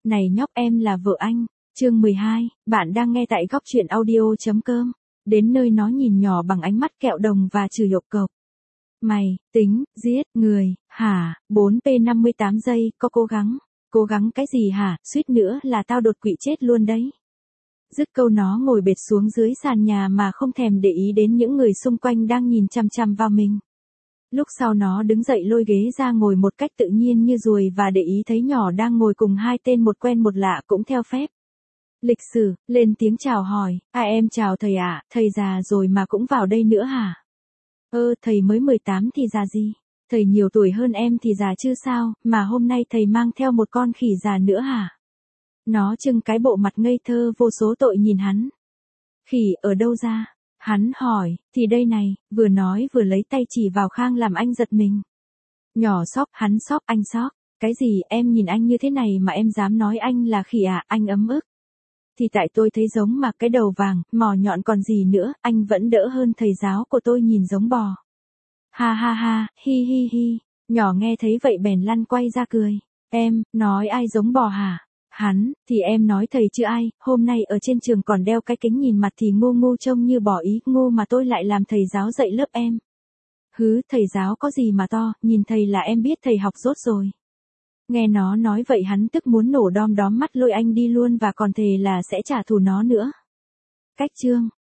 Này nhóc, em là vợ anh. Chương 12, bạn đang nghe tại góc truyện audio.com. Đến nơi nó nhìn nhỏ bằng ánh mắt kẹo đồng và chửi lộc cộc. Mày, tính, giết, người, hả, 4p58 giây, có cố gắng. Cố gắng cái gì hả, suýt nữa là tao đột quỵ chết luôn đấy. Dứt câu nó ngồi bệt xuống dưới sàn nhà mà không thèm để ý đến những người xung quanh đang nhìn chằm chằm vào mình. Lúc sau nó đứng dậy lôi ghế ra ngồi một cách tự nhiên như ruồi và để ý thấy nhỏ đang ngồi cùng hai tên một quen một lạ cũng theo phép. Lịch sử, lên tiếng chào hỏi, em chào thầy ạ, thầy già rồi mà cũng vào đây nữa hả? Thầy mới 18 thì già gì? Thầy nhiều tuổi hơn em thì già chứ sao, mà hôm nay thầy mang theo một con khỉ già nữa hả? Nó trưng cái bộ mặt ngây thơ vô số tội nhìn hắn. Khỉ ở đâu ra? Hắn hỏi, thì đây này, vừa nói vừa lấy tay chỉ vào Khang làm anh giật mình. Nhỏ sóc, hắn sóc, anh sóc. Cái gì, em nhìn anh như thế này mà em dám nói anh là khỉ à, anh ấm ức. Thì tại tôi thấy giống mà cái đầu vàng, mỏ nhọn còn gì nữa, anh vẫn đỡ hơn thầy giáo của tôi nhìn giống bò. Ha ha ha, hi hi hi. Nhỏ nghe thấy vậy bèn lăn quay ra cười. Em, nói ai giống bò hả? Hắn, thì em nói thầy chứ ai, hôm nay ở trên trường còn đeo cái kính nhìn mặt thì ngu ngu trông như bò ý, ngu mà tôi lại làm thầy giáo dạy lớp em. Hứ, thầy giáo có gì mà to, nhìn thầy là em biết thầy học dốt rồi. Nghe nó nói vậy hắn tức muốn nổ đom đóm mắt lôi anh đi luôn và còn thề là sẽ trả thù nó nữa. Cách chương